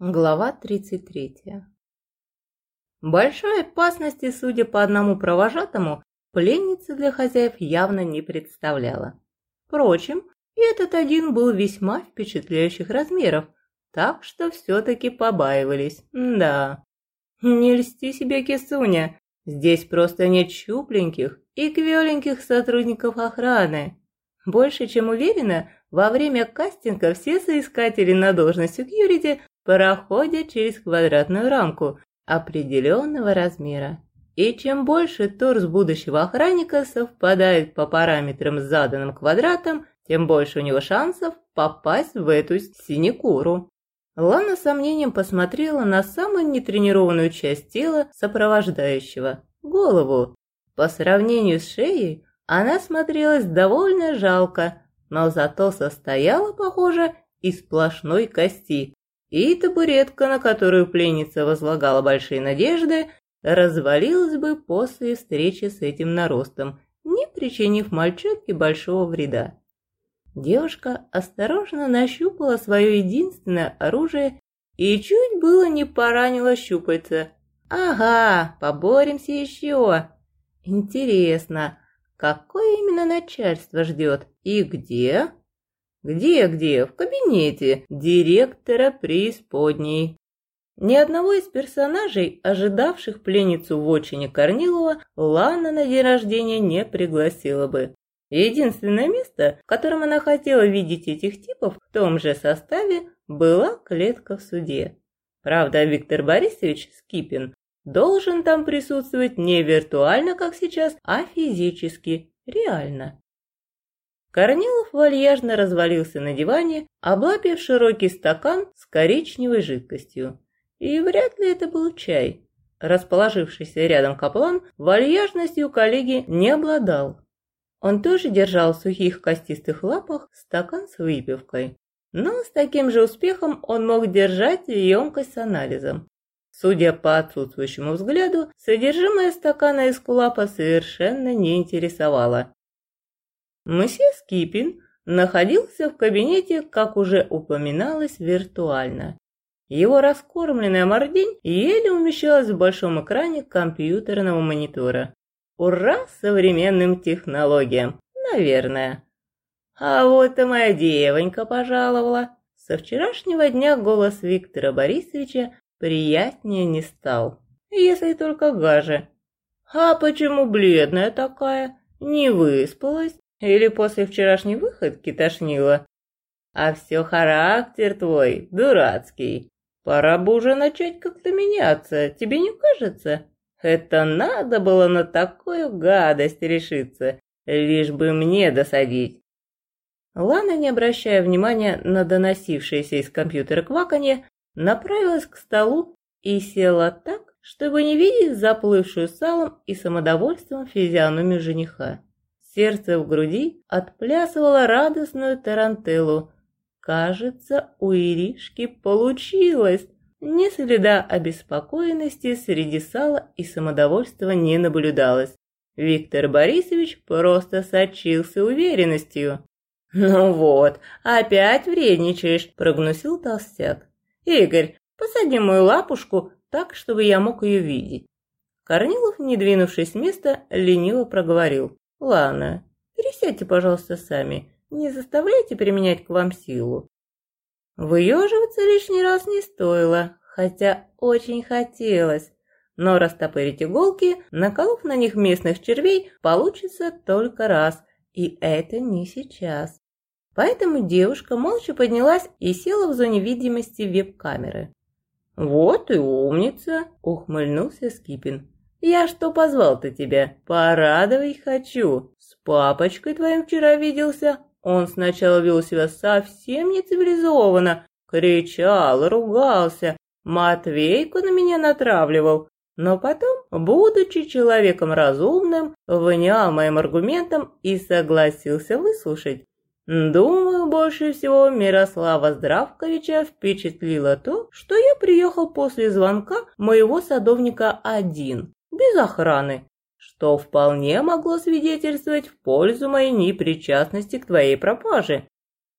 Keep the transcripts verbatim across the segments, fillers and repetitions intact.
Глава тридцать третья. Большой опасности, судя по одному провожатому, пленница для хозяев явно не представляла. Впрочем, и этот один был весьма впечатляющих размеров, так что все-таки побаивались. Да, не льсти себе, кисуня, здесь просто нет щупленьких и квеленьких сотрудников охраны. Больше чем уверена, во время кастинга все соискатели на должность секьюрити проходят через квадратную рамку определенного размера. И чем больше торс будущего охранника совпадает по параметрам с заданным квадратом, тем больше у него шансов попасть в эту синекуру. Лана с сомнением посмотрела на самую нетренированную часть тела сопровождающего – голову. По сравнению с шеей она смотрелась довольно жалко, но зато состояла, похоже, из сплошной кости. И табуретка, на которую пленница возлагала большие надежды, развалилась бы после встречи с этим наростом, не причинив мальчонке большого вреда. Девушка осторожно нащупала свое единственное оружие и чуть было не поранила щупальца. Ага, поборемся еще. Интересно, какое именно начальство ждет и где? Где-где? В кабинете директора преисподней. Ни одного из персонажей, ожидавших пленницу в отчине Корнилова, Лана на день рождения не пригласила бы. Единственное место, в котором она хотела видеть этих типов в том же составе, была клетка в суде. Правда, Виктор Борисович Скипин должен там присутствовать не виртуально, как сейчас, а физически, реально. Корнилов вальяжно развалился на диване, облапив широкий стакан с коричневой жидкостью. И вряд ли это был чай. Расположившийся рядом каплан вальяжностью коллеги не обладал. Он тоже держал в сухих костистых лапах стакан с выпивкой. Но с таким же успехом он мог держать емкость с анализом. Судя по отсутствующему взгляду, содержимое стакана из кулапа совершенно не интересовало. Мсье Скипин находился в кабинете, как уже упоминалось, виртуально. Его раскормленная мордень еле умещалась в большом экране компьютерного монитора. Ура современным технологиям, наверное. А вот и моя девонька пожаловала. Со вчерашнего дня голос Виктора Борисовича приятнее не стал, если только гаже. А почему бледная такая? Не выспалась? Или после вчерашней выходки тошнило? А все характер твой дурацкий. Пора бы уже начать как-то меняться, тебе не кажется? Это надо было на такую гадость решиться, лишь бы мне досадить. Лана, не обращая внимания на доносившееся из компьютера кваканье, направилась к столу и села так, чтобы не видеть заплывшую салом и самодовольством физиономию жениха. Сердце в груди отплясывало радостную тарантеллу. Кажется, у Иришки получилось. Ни следа обеспокоенности среди сала и самодовольства не наблюдалось. Виктор Борисович просто сочился уверенностью. «Ну вот, опять вредничаешь», – прогнусил толстяк. «Игорь, посади мою лапушку так, чтобы я мог ее видеть». Корнилов, не двинувшись с места, лениво проговорил. «Ладно, пересядьте, пожалуйста, сами, не заставляйте применять к вам силу». Выеживаться лишний раз не стоило, хотя очень хотелось, но растопырить иголки, наколов на них местных червей, получится только раз, и это не сейчас. Поэтому девушка молча поднялась и села в зоне видимости веб-камеры. «Вот и умница!» – ухмыльнулся Скипин. «Я что позвал-то тебя? Порадовать хочу. С папочкой твоим вчера виделся. Он сначала вел себя совсем нецивилизованно, кричал, ругался, Матвейку на меня натравливал. Но потом, будучи человеком разумным, внял моим аргументам и согласился выслушать. Думаю, больше всего Мирослава Здравковича впечатлило то, что я приехал после звонка моего садовника один, без охраны, что вполне могло свидетельствовать в пользу моей непричастности к твоей пропаже.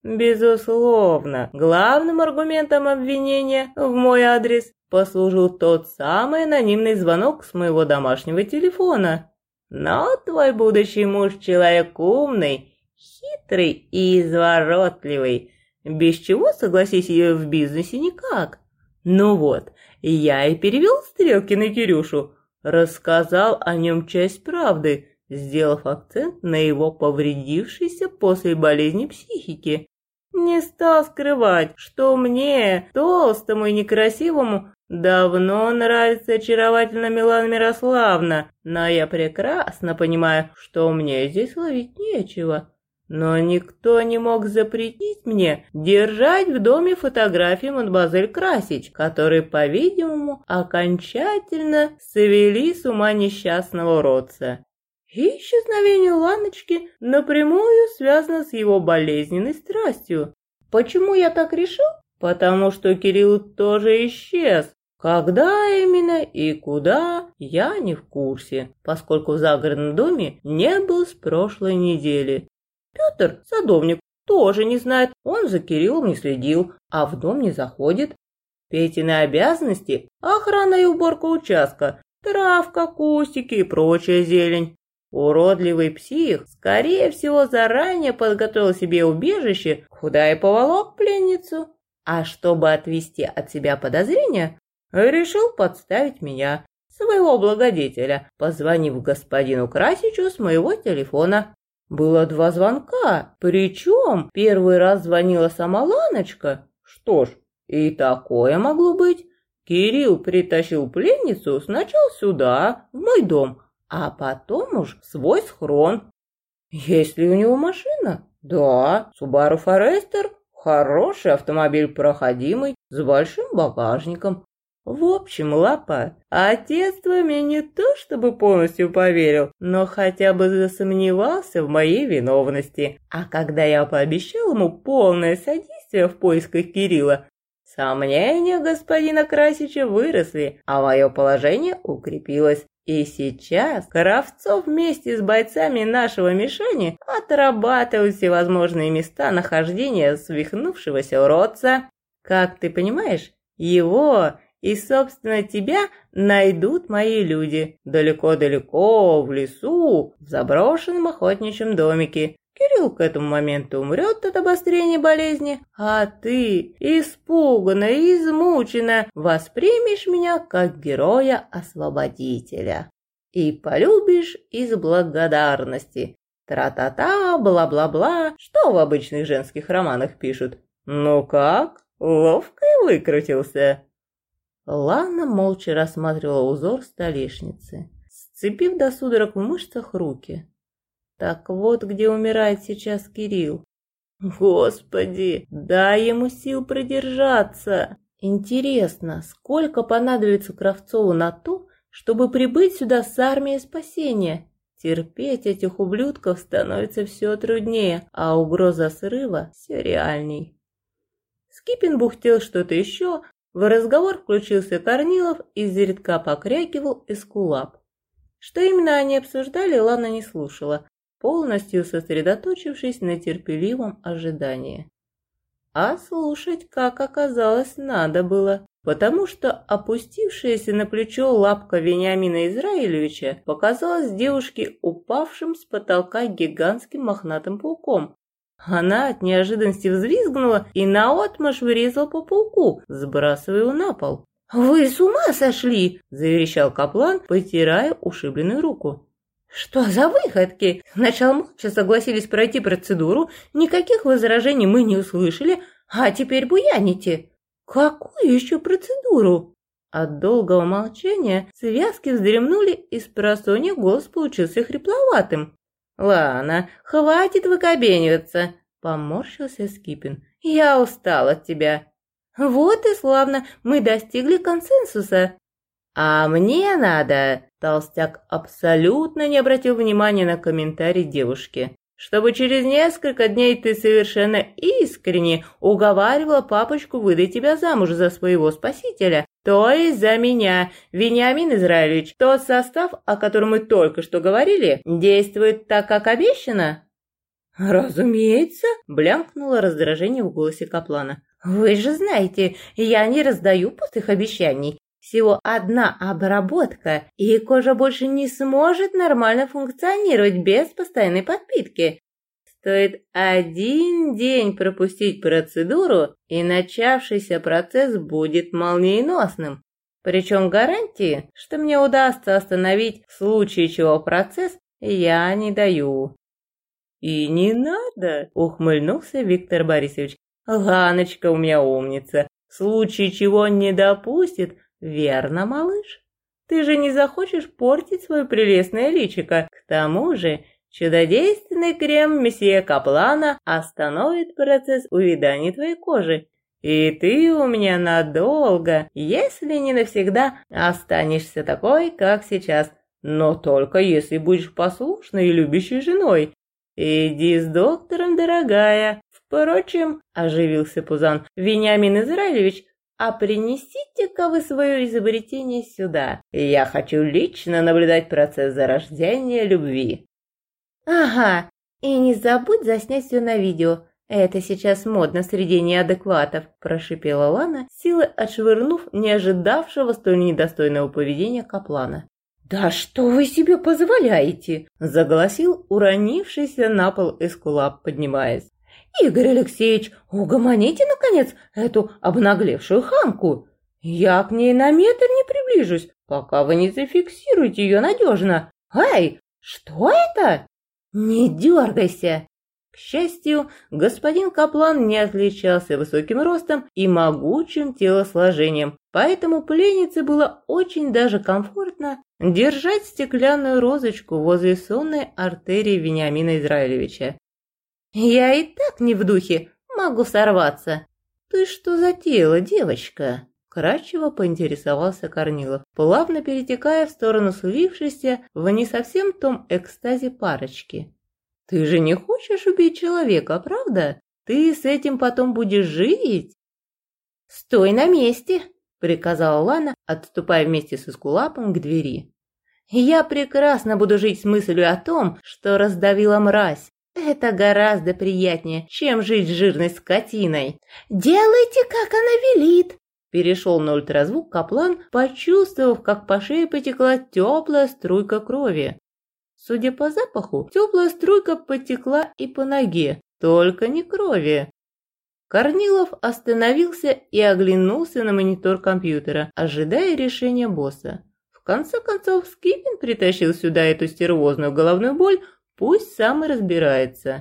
Безусловно, главным аргументом обвинения в мой адрес послужил тот самый анонимный звонок с моего домашнего телефона. Но твой будущий муж человек умный, хитрый и изворотливый, без чего, согласись, ее в бизнесе никак. Ну вот, я и перевел стрелки на Кирюшу, рассказал о нем часть правды, сделав акцент на его повредившейся после болезни психике. Не стал скрывать, что мне, толстому и некрасивому, давно нравится очаровательная Милана Мирославна, но я прекрасно понимаю, что мне здесь ловить нечего. Но никто не мог запретить мне держать в доме фотографии мадемуазель Красич, которые, по-видимому, окончательно свели с ума несчастного уродца. И исчезновение Ланочки напрямую связано с его болезненной страстью. Почему я так решил? Потому что Кирилл тоже исчез. Когда именно и куда, я не в курсе, поскольку в загородном доме не был с прошлой недели. Петр, садовник, тоже не знает, он за Кириллом не следил, а в дом не заходит. Петины обязанности – охрана и уборка участка, травка, кустики и прочая зелень. Уродливый псих, скорее всего, заранее подготовил себе убежище, куда и поволок пленницу. А чтобы отвести от себя подозрения, решил подставить меня, своего благодетеля, позвонив господину Красичу с моего телефона. Было два звонка, причем первый раз звонила сама Ланочка. Что ж, и такое могло быть. Кирилл притащил пленницу сначала сюда, в мой дом, а потом уж в свой схрон. Есть ли у него машина? Да, Subaru Forester, хороший автомобиль, проходимый, с большим багажником. В общем, Лапа, отец твой мне не то чтобы полностью поверил, но хотя бы засомневался в моей виновности. А когда я пообещал ему полное содействие в поисках Кирилла, сомнения господина Красича выросли, а мое положение укрепилось. И сейчас Кравцов вместе с бойцами нашего Мишани отрабатывают всевозможные места нахождения свихнувшегося уродца. Как ты понимаешь, его и, собственно, тебя найдут мои люди далеко-далеко в лесу, в заброшенном охотничьем домике. Кирилл к этому моменту умрет от обострения болезни, а ты, испуганно и измученно, воспримешь меня как героя-освободителя и полюбишь из благодарности. Тра-та-та, бла-бла-бла, что в обычных женских романах пишут. Ну как, ловко и выкрутился. Лана молча рассматривала узор столешницы, сцепив до судорог в мышцах руки. Так вот, где умирает сейчас Кирилл. Господи, дай ему сил продержаться. Интересно, сколько понадобится Кравцову на то, чтобы прибыть сюда с армией спасения? Терпеть этих ублюдков становится все труднее, а угроза срыва все реальней. Скипин бухтел что-то еще, в разговор включился Корнилов и изредка покрякивал Эскулап. Что именно они обсуждали, Лана не слушала, полностью сосредоточившись на терпеливом ожидании. А слушать, как оказалось, надо было, потому что опустившаяся на плечо лапка Вениамина Израилевича показалась девушке упавшим с потолка гигантским мохнатым пауком. Она от неожиданности взвизгнула и наотмашь врезала по пауку, сбрасывая его на пол. «Вы с ума сошли!» – заверещал Каплан, потирая ушибленную руку. «Что за выходки? Сначала молча согласились пройти процедуру, никаких возражений мы не услышали, а теперь буяните. Какую еще процедуру?» От долгого молчания связки вздремнули, и спросонья голос получился хрипловатым. «Ладно, хватит выкобениваться», — поморщился Скипин. «Я устал от тебя». «Вот и славно, мы достигли консенсуса». «А мне надо», — толстяк абсолютно не обратил внимания на комментарий девушки, «чтобы через несколько дней ты совершенно искренне уговаривала папочку выдать тебя замуж за своего спасителя, то есть за меня, Вениамин Израилевич. Тот состав, о котором мы только что говорили, действует так, как обещано?» «Разумеется», – блямкнуло раздражение в голосе Каплана. «Вы же знаете, я не раздаю пустых обещаний. Всего одна обработка, и кожа больше не сможет нормально функционировать без постоянной подпитки. Стоит один день пропустить процедуру, и начавшийся процесс будет молниеносным. Причем гарантии, что мне удастся остановить в случае чего процесс, я не даю». «И не надо», – ухмыльнулся Виктор Борисович. «Ланочка у меня умница, в случае чего не допустит, верно, малыш? Ты же не захочешь портить свое прелестное личико. К тому же чудодейственный крем месье Каплана остановит процесс увядания твоей кожи. И ты у меня надолго, если не навсегда, останешься такой, как сейчас. Но только если будешь послушной и любящей женой. Иди с доктором, дорогая. Впрочем, оживился Пузан, Вениамин Израилевич, а принесите-ка вы свое изобретение сюда. Я хочу лично наблюдать процесс зарождения любви». «Ага, и не забудь заснять все на видео. Это сейчас модно среди неадекватов», – прошипела Лана, силой отшвырнув не ожидавшего столь недостойного поведения Каплана. «Да что вы себе позволяете?» – заголосил уронившийся на пол Эскулап, поднимаясь. «Игорь Алексеевич, угомоните, наконец, эту обнаглевшую хамку. Я к ней на метр не приближусь, пока вы не зафиксируете ее надежно. Эй, что это?» «Не дергайся!» К счастью, господин Каплан не отличался высоким ростом и могучим телосложением, поэтому пленнице было очень даже комфортно держать стеклянную розочку возле сонной артерии Вениамина Израилевича. «Я и так не в духе, могу сорваться». «Ты что затеяла, девочка?» Кратчево поинтересовался Корнилов, плавно перетекая в сторону слившейся в не совсем том экстазе парочки. «Ты же не хочешь убить человека, правда? Ты с этим потом будешь жить?» «Стой на месте!» – приказала Лана, отступая вместе с Эскулапом к двери. «Я прекрасно буду жить с мыслью о том, что раздавила мразь. Это гораздо приятнее, чем жить с жирной скотиной». «Делайте, как она велит!» Перешел на ультразвук Каплан, почувствовав, как по шее потекла теплая струйка крови. Судя по запаху, теплая струйка потекла и по ноге, только не крови. Корнилов остановился и оглянулся на монитор компьютера, ожидая решения босса. В конце концов, Скипин притащил сюда эту стервозную головную боль, пусть сам и разбирается.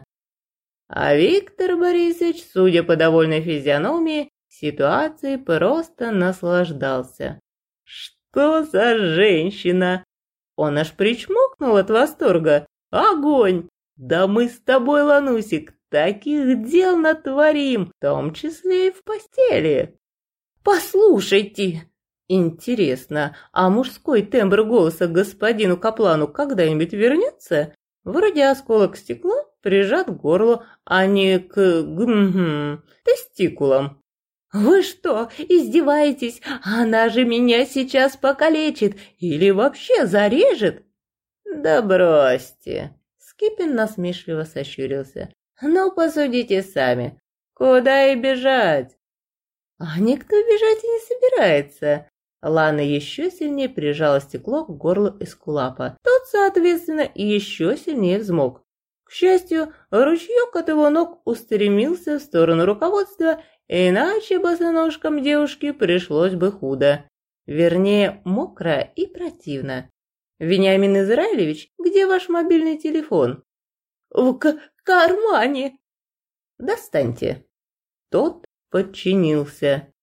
А Виктор Борисович, судя по довольной физиономии, ситуацией просто наслаждался. «Что за женщина?» Он аж причмокнул от восторга. «Огонь! Да мы с тобой, Ланусик, таких дел натворим, в том числе и в постели!» «Послушайте!» «Интересно, а мужской тембр голоса господину Каплану когда-нибудь вернется? Вроде осколок стекла прижат к горлу, а не к гм-гм, тестикулам». «Вы что, издеваетесь? Она же меня сейчас покалечит или вообще зарежет?» «Да бросьте!» Скипин насмешливо сощурился. «Ну, посудите сами. Куда и бежать?» «А никто бежать и не собирается». Лана еще сильнее прижала стекло к горлу Эскулапа. Тот, соответственно, еще сильнее взмок. К счастью, ручеек от его ног устремился в сторону руководства, иначе босоножкам девушки пришлось бы худо. Вернее, мокро и противно. «Вениамин Израилевич, где ваш мобильный телефон?» «В к кармане». «Достаньте». Тот подчинился.